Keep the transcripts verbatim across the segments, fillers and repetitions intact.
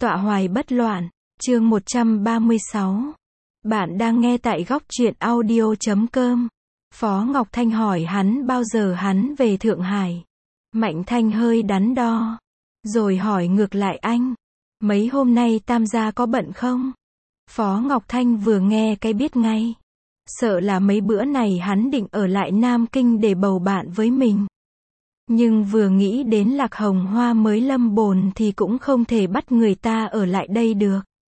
Tọa hoài bất loạn, chương một trăm ba mươi sáu. Bạn đang nghe tại góc truyện audio chấm com. Phó Ngọc Thanh hỏi hắn bao giờ hắn về Thượng Hải. Mạnh Thanh hơi đắn đo, rồi hỏi ngược lại anh, mấy hôm nay Tam gia có bận không? Phó Ngọc Thanh vừa nghe cái biết ngay. Sợ là mấy bữa này hắn định ở lại Nam Kinh để bầu bạn với mình. Nhưng vừa nghĩ đến Lạc Hồng Hoa mới lâm bồn thì cũng không thể bắt người ta ở lại đây được.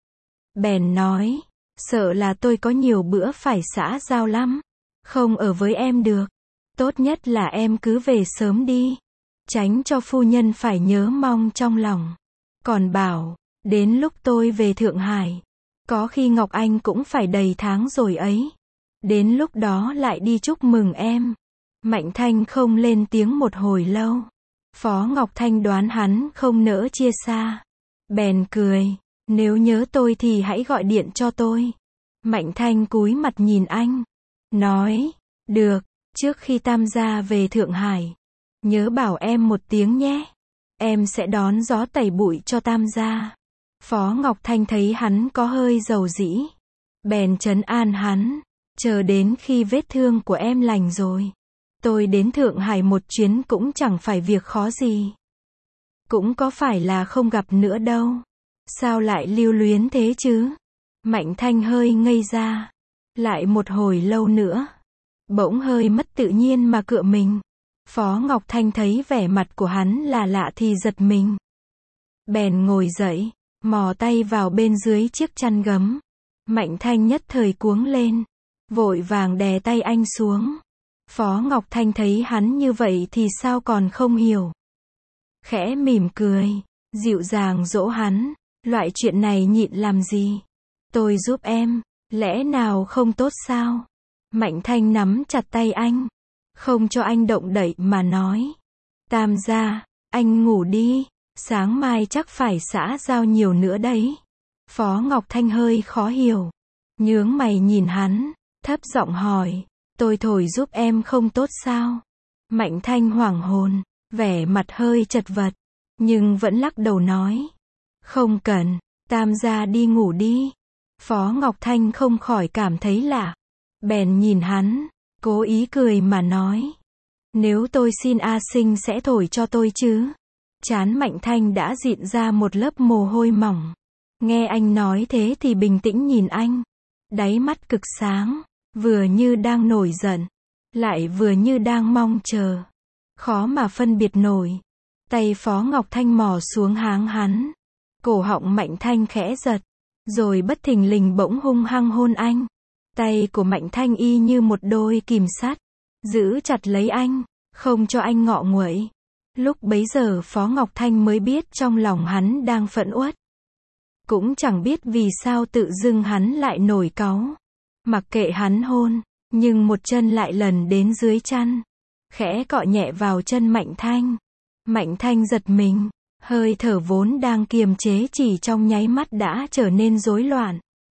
Bèn nói, sợ là tôi có nhiều bữa phải xã giao lắm, không ở với em được. Tốt nhất là em cứ về sớm đi, tránh cho phu nhân phải nhớ mong trong lòng. Còn bảo, đến lúc tôi về Thượng Hải, có khi Ngọc Anh cũng phải đầy tháng rồi ấy. Đến lúc đó lại đi chúc mừng em. Mạnh Thanh không lên tiếng một hồi lâu. Phó Ngọc Thanh đoán hắn không nỡ chia xa. Bèn cười, nếu nhớ tôi thì hãy gọi điện cho tôi. Mạnh Thanh cúi mặt nhìn anh, nói, được, trước khi Tam gia về Thượng Hải, nhớ bảo em một tiếng nhé. Em sẽ đón gió tẩy bụi cho Tam gia. Phó Ngọc Thanh thấy hắn có hơi dầu dĩ, bèn trấn an hắn, chờ đến khi vết thương của em lành rồi, tôi đến Thượng Hải một chuyến cũng chẳng phải việc khó gì. Cũng có phải là không gặp nữa đâu. Sao lại lưu luyến thế chứ? Mạnh Thanh hơi ngây ra. Lại một hồi lâu nữa, bỗng hơi mất tự nhiên mà cựa mình. Phó Ngọc Thanh thấy vẻ mặt của hắn là lạ thì giật mình. Bèn ngồi dậy, mò tay vào bên dưới chiếc chăn gấm. Mạnh Thanh nhất thời cuống lên, vội vàng đè tay anh xuống. Phó Ngọc Thanh thấy hắn như vậy thì sao còn không hiểu. Khẽ mỉm cười, dịu dàng dỗ hắn, loại chuyện này nhịn làm gì? Tôi giúp em, lẽ nào không tốt sao? Mạnh Thanh nắm chặt tay anh, không cho anh động đậy mà nói. Tam gia, anh ngủ đi, sáng mai chắc phải xã giao nhiều nữa đấy. Phó Ngọc Thanh hơi khó hiểu, nhướng mày nhìn hắn, thấp giọng hỏi, tôi thổi giúp em không tốt sao? Mạnh Thanh hoảng hồn, vẻ mặt hơi chật vật, nhưng vẫn lắc đầu nói, không cần, Tam gia đi ngủ đi. Phó Ngọc Thanh không khỏi cảm thấy lạ, bèn nhìn hắn, cố ý cười mà nói, nếu tôi xin A Sinh sẽ thổi cho tôi chứ? Trán Mạnh Thanh đã dịn ra một lớp mồ hôi mỏng. Nghe anh nói thế thì bình tĩnh nhìn anh, đáy mắt cực sáng, vừa như đang nổi giận, lại vừa như đang mong chờ. Khó mà phân biệt nổi. Tay Phó Ngọc Thanh mò xuống háng hắn. Cổ họng Mạnh Thanh khẽ giật, rồi bất thình lình bỗng hung hăng hôn anh. Tay của Mạnh Thanh y như một đôi kìm sắt, giữ chặt lấy anh, không cho anh ngọ nguậy. Lúc bấy giờ Phó Ngọc Thanh mới biết trong lòng hắn đang phẫn uất. Cũng chẳng biết vì sao tự dưng hắn lại nổi cáu. Mặc kệ hắn hôn, nhưng một chân lại lần đến dưới chăn, khẽ cọ nhẹ vào chân Mạnh Thanh. Mạnh Thanh giật mình, hơi thở vốn đang kiềm chế chỉ trong nháy mắt đã trở nên rối loạn.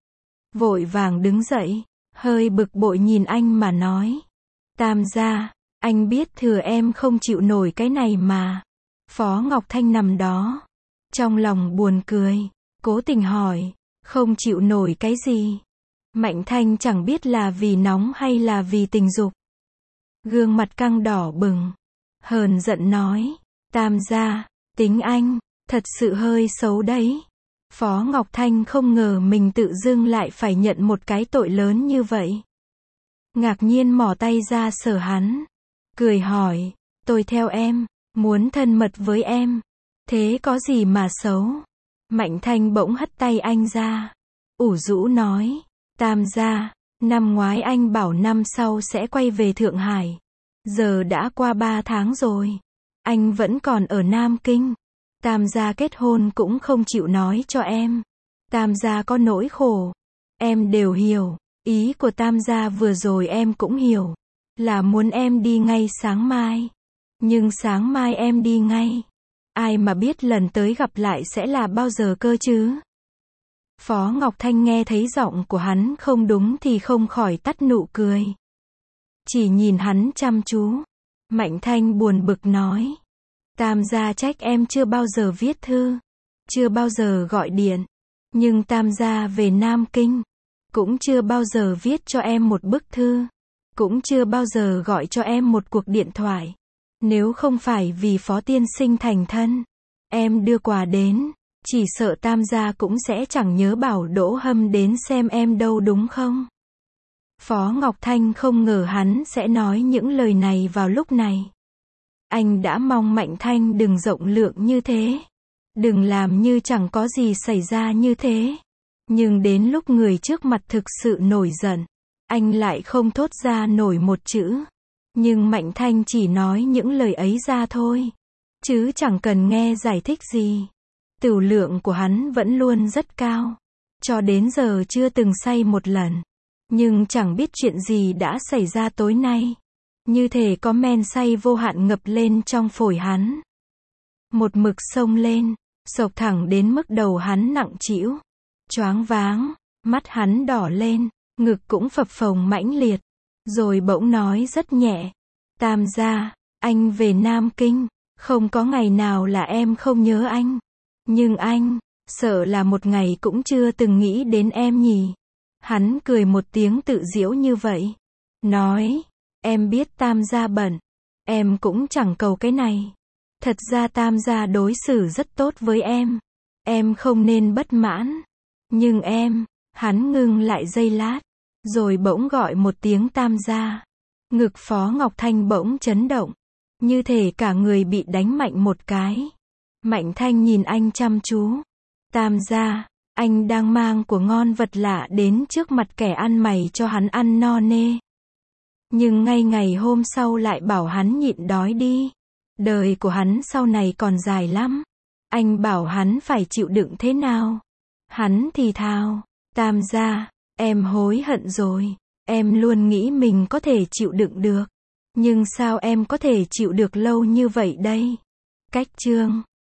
Vội vàng đứng dậy, hơi bực bội nhìn anh mà nói, Tam gia, anh biết thừa em không chịu nổi cái này mà. Phó Ngọc Thanh nằm đó, trong lòng buồn cười, cố tình hỏi, không chịu nổi cái gì? Mạnh Thanh chẳng biết là vì nóng hay là vì tình dục. Gương mặt căng đỏ bừng, hờn giận nói, Tam gia, tính anh, thật sự hơi xấu đấy. Phó Ngọc Thanh không ngờ mình tự dưng lại phải nhận một cái tội lớn như vậy. Ngạc nhiên mò tay ra sờ hắn, cười hỏi, tôi theo em, muốn thân mật với em, thế có gì mà xấu? Mạnh Thanh bỗng hất tay anh ra, ủ rũ nói, Tam gia, năm ngoái anh bảo năm sau sẽ quay về Thượng Hải. Giờ đã qua ba tháng rồi, anh vẫn còn ở Nam Kinh. Tam gia kết hôn cũng không chịu nói cho em. Tam gia có nỗi khổ, em đều hiểu. Ý của Tam gia vừa rồi em cũng hiểu, là muốn em đi ngay sáng mai. Nhưng sáng mai em đi ngay, ai mà biết lần tới gặp lại sẽ là bao giờ cơ chứ? Phó Ngọc Thanh nghe thấy giọng của hắn không đúng thì không khỏi tắt nụ cười. Chỉ nhìn hắn chăm chú. Mạnh Thanh buồn bực nói, Tam gia trách em chưa bao giờ viết thư. chưa bao giờ gọi điện. Nhưng Tam gia về Nam Kinh, cũng chưa bao giờ viết cho em một bức thư, cũng chưa bao giờ gọi cho em một cuộc điện thoại. Nếu không phải vì Phó tiên sinh thành thân, em đưa quà đến, chỉ sợ Tam gia cũng sẽ chẳng nhớ bảo Đỗ Hâm đến xem em đâu đúng không? Phó Ngọc Thanh không ngờ hắn sẽ nói những lời này vào lúc này. Anh đã mong Mạnh Thanh đừng rộng lượng như thế, đừng làm như chẳng có gì xảy ra như thế. Nhưng đến lúc người trước mặt thực sự nổi giận, anh lại không thốt ra nổi một chữ. Nhưng Mạnh Thanh chỉ nói những lời ấy ra thôi, chứ chẳng cần nghe giải thích gì. Tửu lượng của hắn vẫn luôn rất cao, cho đến giờ chưa từng say một lần. Nhưng chẳng biết chuyện gì đã xảy ra tối nay, như thể có men say vô hạn ngập lên trong phổi hắn. Một mực xông lên, xộc thẳng đến mức đầu hắn nặng trĩu, choáng váng, mắt hắn đỏ lên, ngực cũng phập phồng mãnh liệt. Rồi bỗng nói rất nhẹ, Tam gia, anh về Nam Kinh, không có ngày nào là em không nhớ anh. Nhưng anh, sợ là một ngày cũng chưa từng nghĩ đến em nhỉ. Hắn cười một tiếng tự giễu như vậy, nói, em biết Tam gia bận, em cũng chẳng cầu cái này. Thật ra Tam gia đối xử rất tốt với em, em không nên bất mãn. Nhưng em, hắn ngưng lại giây lát, rồi bỗng gọi một tiếng Tam gia. Ngực Phó Ngọc Thanh bỗng chấn động, như thể cả người bị đánh mạnh một cái. Mạnh Thanh nhìn anh chăm chú. Tam gia, anh đang mang của ngon vật lạ đến trước mặt kẻ ăn mày cho hắn ăn no nê. Nhưng ngay ngày hôm sau lại bảo hắn nhịn đói đi. Đời của hắn sau này còn dài lắm. Anh bảo hắn phải chịu đựng thế nào? Hắn thì thào, Tam gia, em hối hận rồi. Em luôn nghĩ mình có thể chịu đựng được. Nhưng sao em có thể chịu được lâu như vậy đây? Cách chương